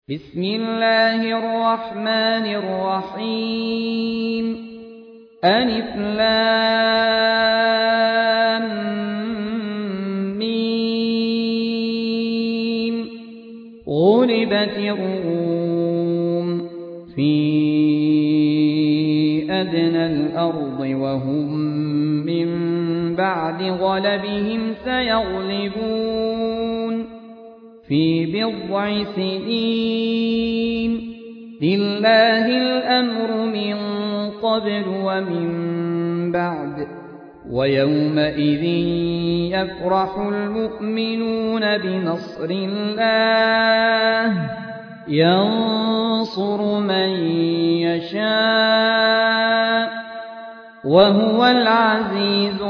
بسم الله الرحمن الرحيم ألف لام ميم غلبت الروم في أدنى الأرض وهم من بعد غلبهم سيغلبون في بضع سنين لله الأمر من قبل ومن بعد ويومئذ يفرح المؤمنون بنصر الله ينصر من يشاء وهو العزيز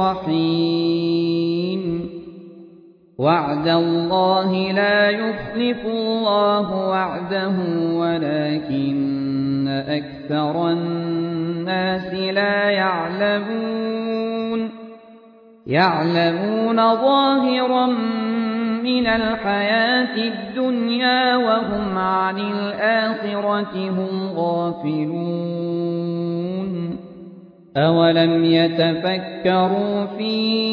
الرحيم وعد الله لا يخلف الله وعده ولكن أكثر الناس لا يعلمون ظاهرا من الحياة الدنيا وهم عن الآخرة هم غافلون أولم يتفكروا في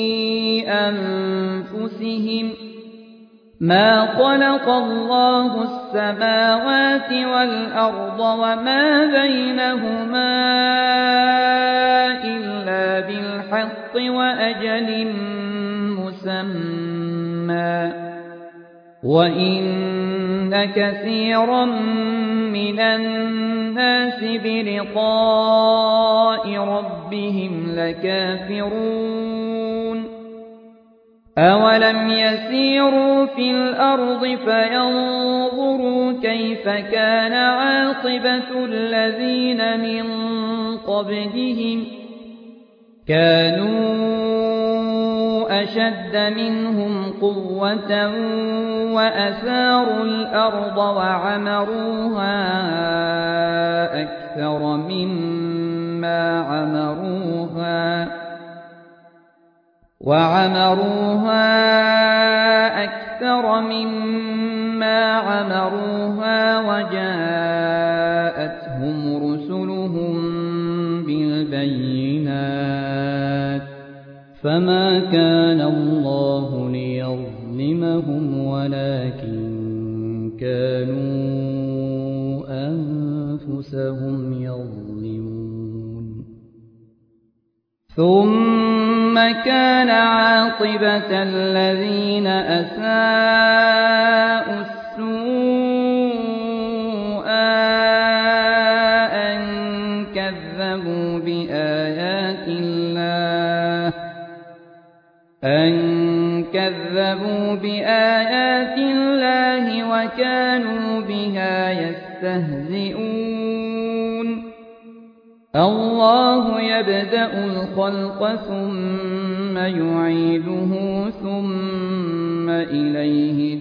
أنفسهم ما خلق الله السماوات والأرض وما بينهما إلا بالحق وأجل مسمى وإن كثيرا من الناس بلقاء ربهم لكافرون أولم يسيروا في الأرض فينظروا كيف كان عاقبة الذين من قبلهم كانوا أشد منهم قوة وأثاروا الأرض وعمروها أكثر مما عمروها وجاءتهم رسلهم بالبينات فما كان الله ليظلمهم ولكن كانوا أنفسهم يظلمون ثم كان عاقبة الذين أساءوا السوء أن كذبوا بآيات الله وكانوا بها يستهزئون الله يبدأ الخلق ثم يعيده ثم إليه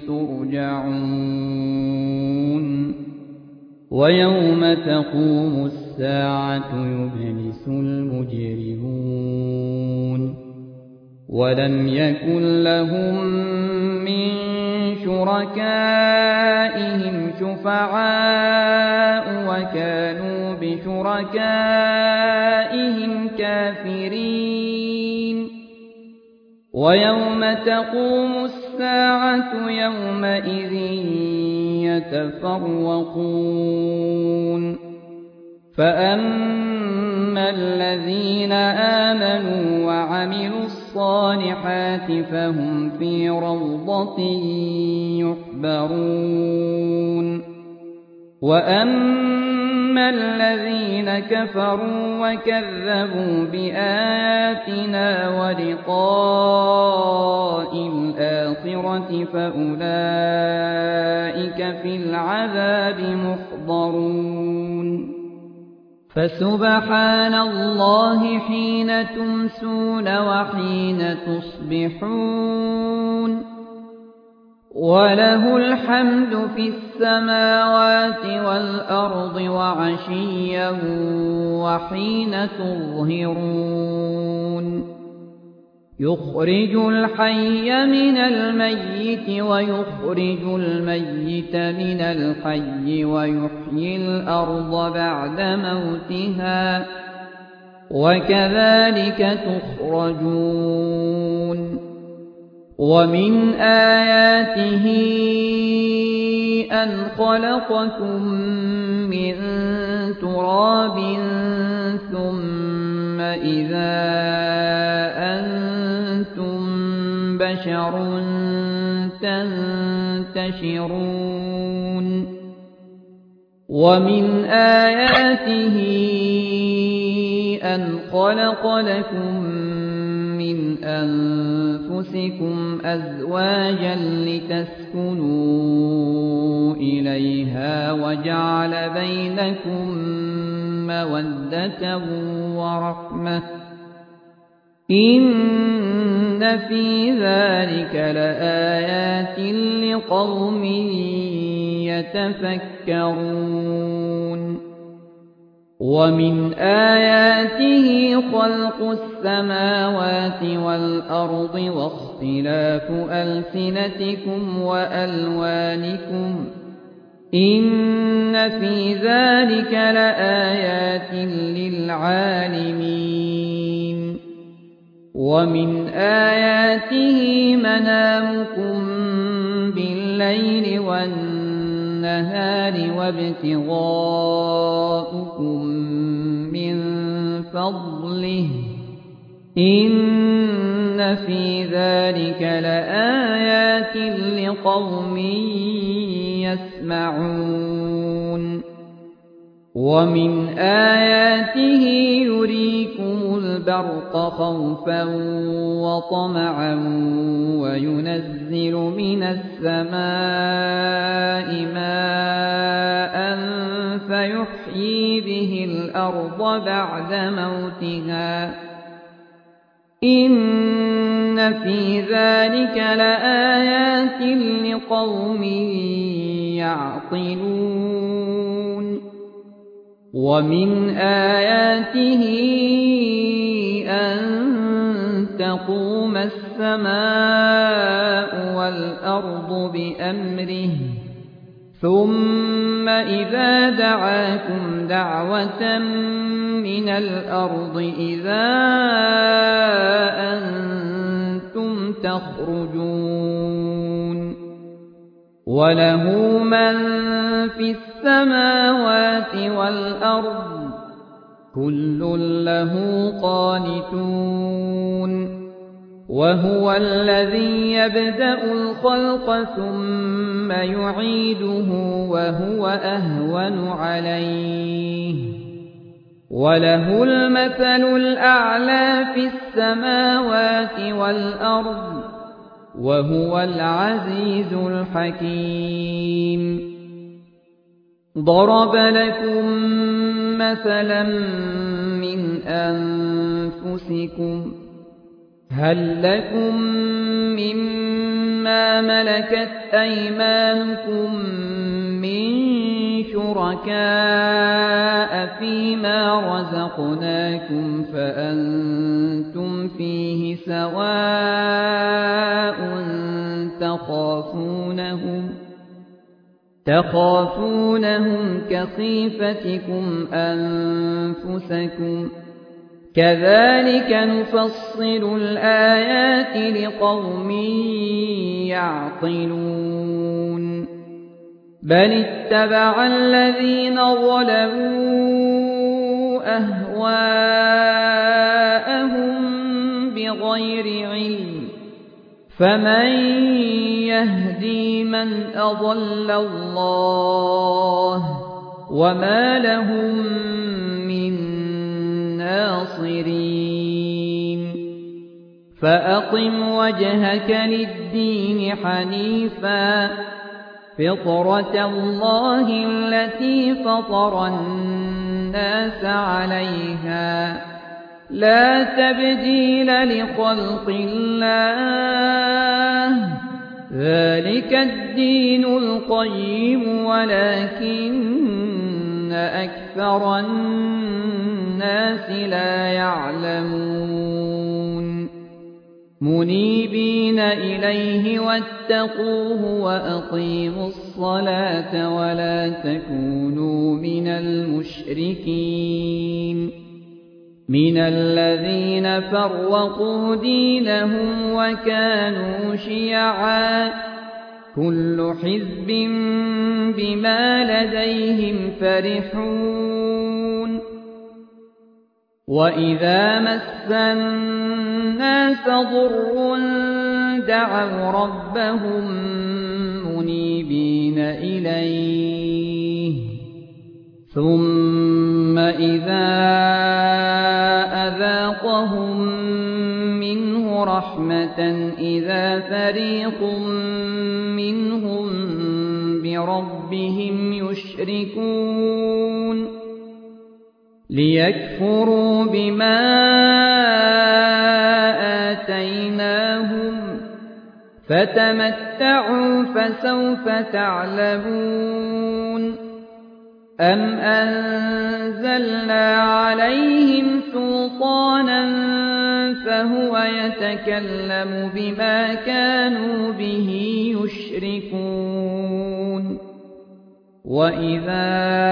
ترجعون ويوم تقوم الساعة يبلس المجرمون ولم يكن لهم من شركائهم شفعاء وكانوا بشركائهم كافرين ويوم تقوم الساعة يومئذ يتفرقون فأما الذين آمنوا وعملوا الصالحات فهم في روضة يحبرون وأما الذين كفروا وكذبوا بآياتنا ولقاء الآخرة فأولئك في العذاب محضرون فسبحان الله حين تمسون وحين تصبحون وله الحمد في السماوات والأرض وعشيا وحين تظهرون يخرج الحي من الميت ويخرج الميت من الحي ويحيي الأرض بعد موتها وكذلك تخرجون ومن آياته أن خلقكم من تراب ثم إذا أنتم بشر تنتشرون ومن آياته أن خلق لكم من أنفسكم أزواجا لتسكنوا إليها وجعل بينكم مودة ورحمة إن في ذلك لآيات لقوم يتفكرون ومن آياته خلق السماوات والأرض واختلاف ألسنتكم وألوانكم إن في ذلك لآيات للعالمين ومن آياته منامكم بالليل والنهار وابتغاؤكم من فضله إن في ذلك لآيات لقوم يسمعون ومن آياته يريكم البرق خوفا وطمعا وينزل من السماء ماء فيحيي به الأرض بعد موتها إن في ذلك لآيات لقوم يعقلون ومن آياته أن تقوم السماء والأرض بأمره ثم إذا دعاكم دعوة من الأرض إذا أنتم تخرجون وله من في السماوات والأرض كل له قانتون وهو الذي يبدأ الخلق ثم يعيده وهو أهون عليه وله المثل الأعلى في السماوات والأرض وهو العزيز الحكيم ضرب لكم مثلا من أنفسكم هل لكم مما ملكت أيمانكم من شركاء فيما رزقناكم فأنتم فيه سواء تخافونهم كخيفتكم أنفسكم كذلك نفصل الآيات لقوم يعقلون بل اتبع الذين ظلموا أهواءهم بغير علم فمن يهدي من أضل الله وما لهم من ناصرين فأقم وجهك للدين حنيفا فطرة الله التي فطر الناس عليها لا تبديل لخلق الله ذلك الدين القيم ولكن أكثر الناس لا يعلمون منيبين إليه واتقوه وأقيموا الصلاة ولا تكونوا من المشركين من الذين فرقوا دينهم وكانوا شيعا كل حزب بما لديهم فرحون وإذا مس الناس ضر دعوا ربهم منيبين إليه ثم إذا أذاقهم منه رحمة إذا فريق منهم بربهم يشركون ليكفروا بما آتيناهم فتمتعوا فسوف تعلمون أم أنزلنا عليهم سلطانا فهو يتكلم بما كانوا به يشركون وإذا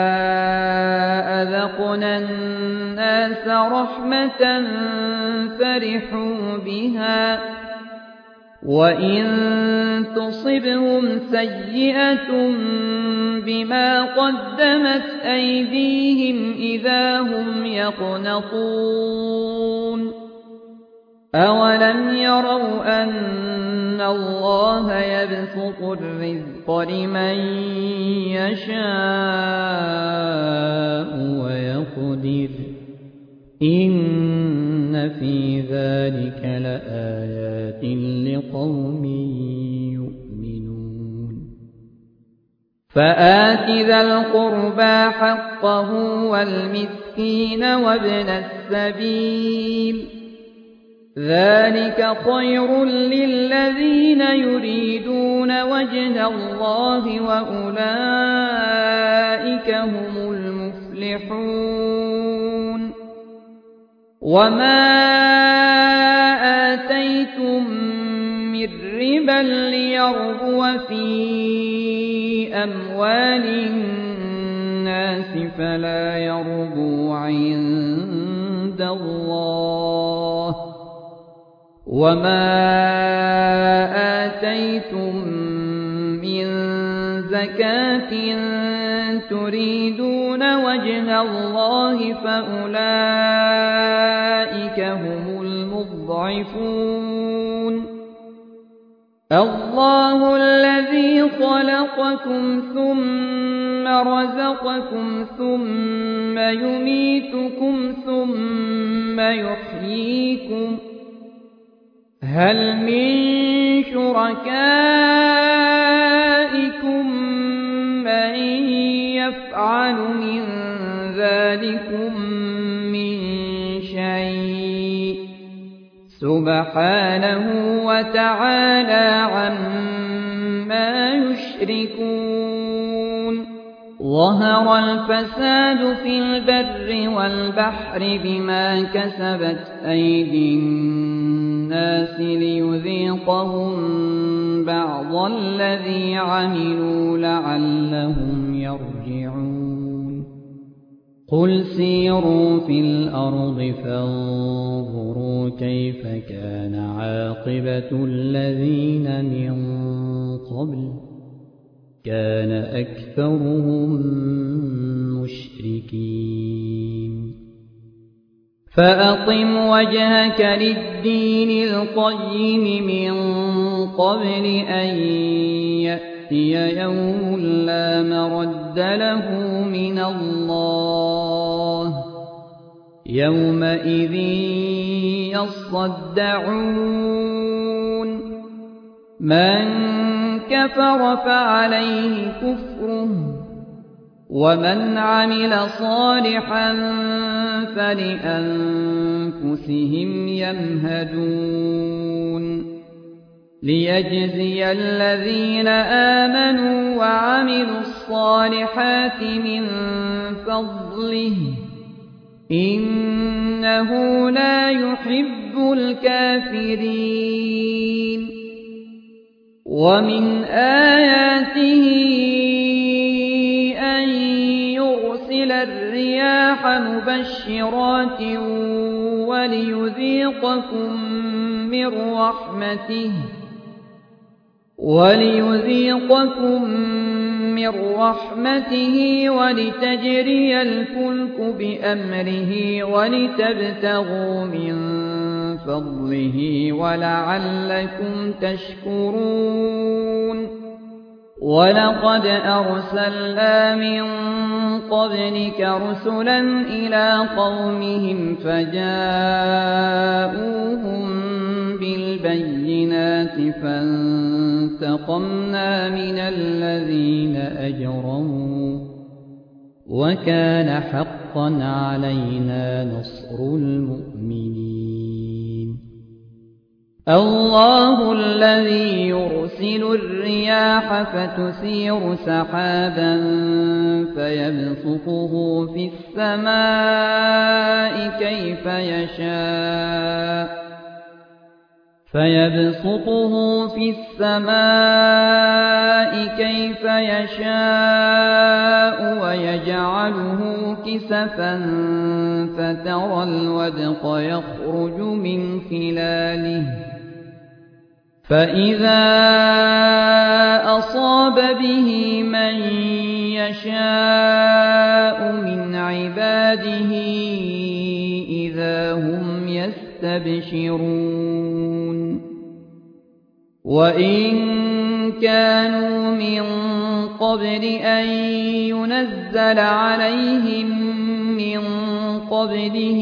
أذقنا الناس رحمة فرحوا بها وإن تصبهم سيئة بما قدمت أيديهم إذا هم يقنطون أولم يروا أن الله يبسط الرزق لمن يشاء ويقدر إن في ذلك لآيات لقوم يؤمنون فآت ذا القربى حقه والمسكين وابن السبيل ذلك خير للذين يريدون وجه الله وأولئك هم المفلحون وما آتيتم من ربا ليربو في أموال الناس فلا يربو عند الله وما آتيتم من زكاة تريدون وجه الله فأولئك هم المضعفون الله الذي خلقكم ثم رزقكم ثم يميتكم ثم يحييكم هل من شركائكم من يفعل من ذلكم من شيء سبحانه وتعالى عما يشركون ظهر الفساد في البر والبحر بما كسبت أيدي الناس ليذيقهم بعض الذي عملوا لعلهم يرجعون قل سيروا في الأرض فانظروا كيف كان عاقبة الذين من قبل كان أكثرهم مشركين فأقم وجهك للدين القيم من قبل أن يأتي يوم لا مرد له من الله يومئذ يصدعون من كفر فعليه كفره ومن عمل صالحا فلأنفسهم يمهدون ليجزي الذين آمنوا وعملوا الصالحات من فضله إنه لا يحب الكافرين ومن آياته أن يرسل الرياح مبشرات وليذيقكم من رحمته ولتجري الفلك بأمره ولتبتغوا من فضله ولعلكم تشكرون ولقد أرسلنا من قبلك رسلا إلى قومهم فجاءوهم بالبينات فانتقمنا من الذين أجرموا وكان حقا علينا نصر المؤمنين الله الذي يرسل الرياح فتثير سحابا فيبسطه في السماء كيف يشاء ويجعله كسفا فترى الودق يخرج من خلاله فإذا أصاب به من يشاء من عباده إذا هم يستبشرون وإن كانوا من قبل أن ينزل عليهم من قبله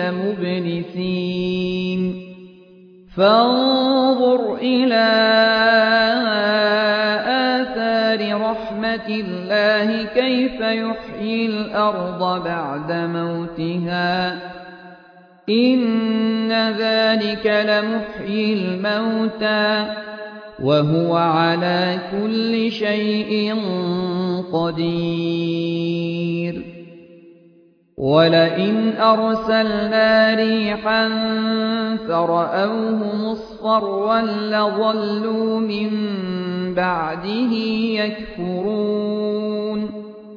لمبلسين فانظر إلى آثار رحمة الله كيف يحيي الأرض بعد موتها إن ذلك لمحيي الموتى وهو على كل شيء قدير ولئن أرسلنا ريحا فرأوه مصفرا لظلوا من بعده يكفرون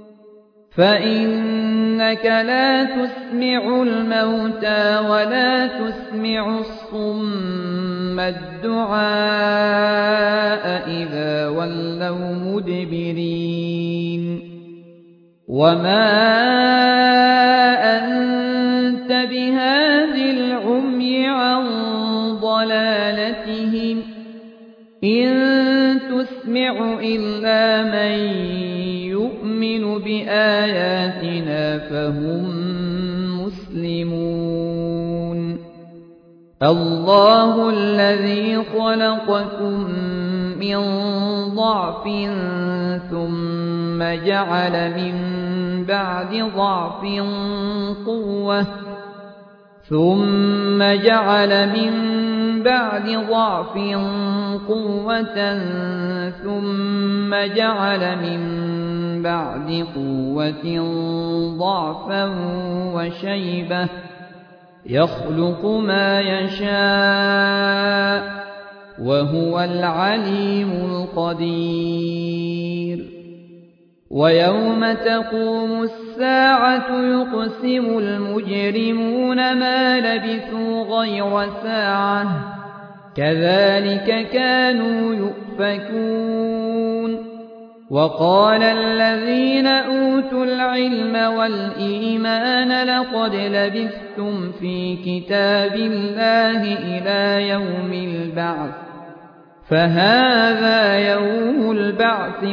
فإنك لا تسمع الموتى ولا تسمع الصم الدعاء إذا ولوا مدبرين وما أنت بهاد العمي عن ضلالتهم إن تسمع إلا من يؤمن بآياتنا فهم مسلمون الله الذي خلقكم من ضعف ثم جعل من بعد ضعف قوة ثم جعل من بعد قوة ضعفا وشيبة يخلق ما يشاء وهو العليم القدير ويوم تقوم الساعة يقسم المجرمون ما لبثوا غير ساعة كذلك كانوا يؤفكون وقال الذين أوتوا العلم والإيمان لقد لبثتم في كتاب الله إلى يوم البعث فهذا يوم البعث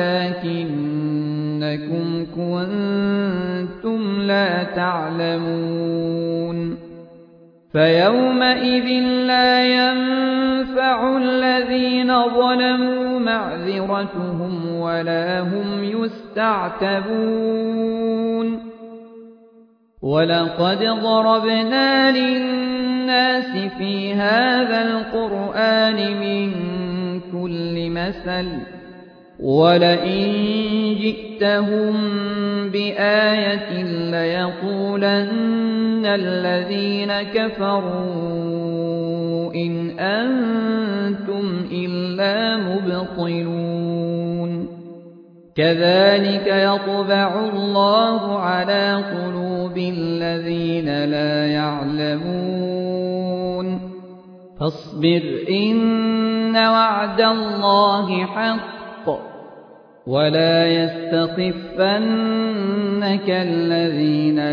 ولكنكم كنتم لا تعلمون فيومئذ لا ينفع الذين ظلموا معذرتهم ولا هم يستعتبون ولقد ضربنا للناس في هذا القرآن من كل مثل ولئن جئتهم بآية ليقولن الذين كفروا إن أنتم إلا مبطلون كذلك يطبع الله على قلوب الذين لا يعلمون فاصبر إن وعد الله حق ولا يستخفنك الذين